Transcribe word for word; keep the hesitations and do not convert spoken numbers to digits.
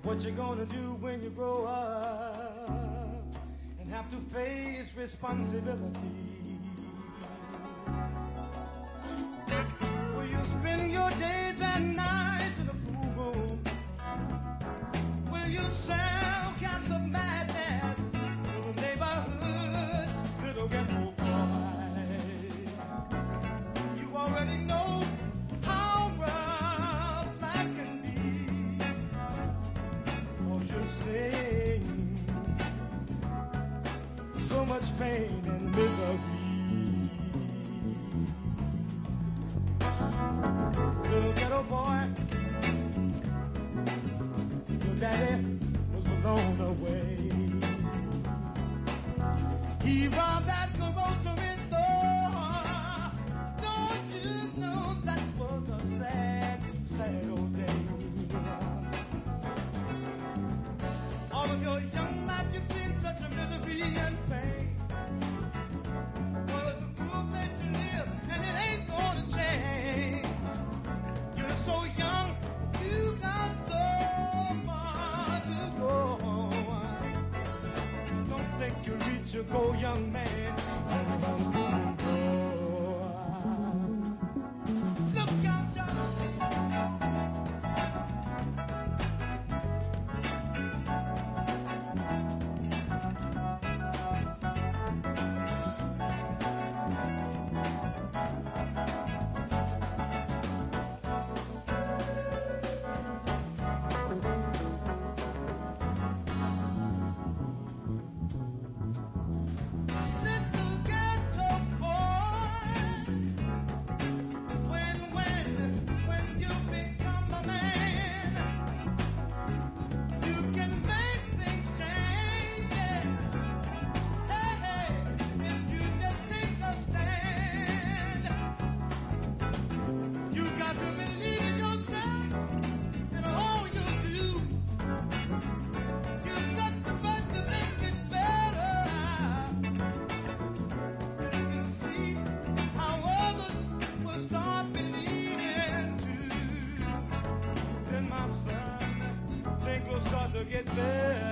What you gonna do when you grow up and have to face responsibility? Will you spend your days and nights in a pool room? Will you sell cats of madness to the neighborhood little ghetto boy? You already know how rough life can be, 'cause you're seeing so much pain and misery. Little ghetto boy, your daddy was blown away. He robbed that grocery store. Don't you know that was a sad, sad old day? All of your young life you've seen such a misery and pain. Well, it's a cruel place to live, and it ain't gonna change. You're so young, you got so far to go. Don't think you'll reach your goal, young man, and run through the door. Look out, John. Start to get better.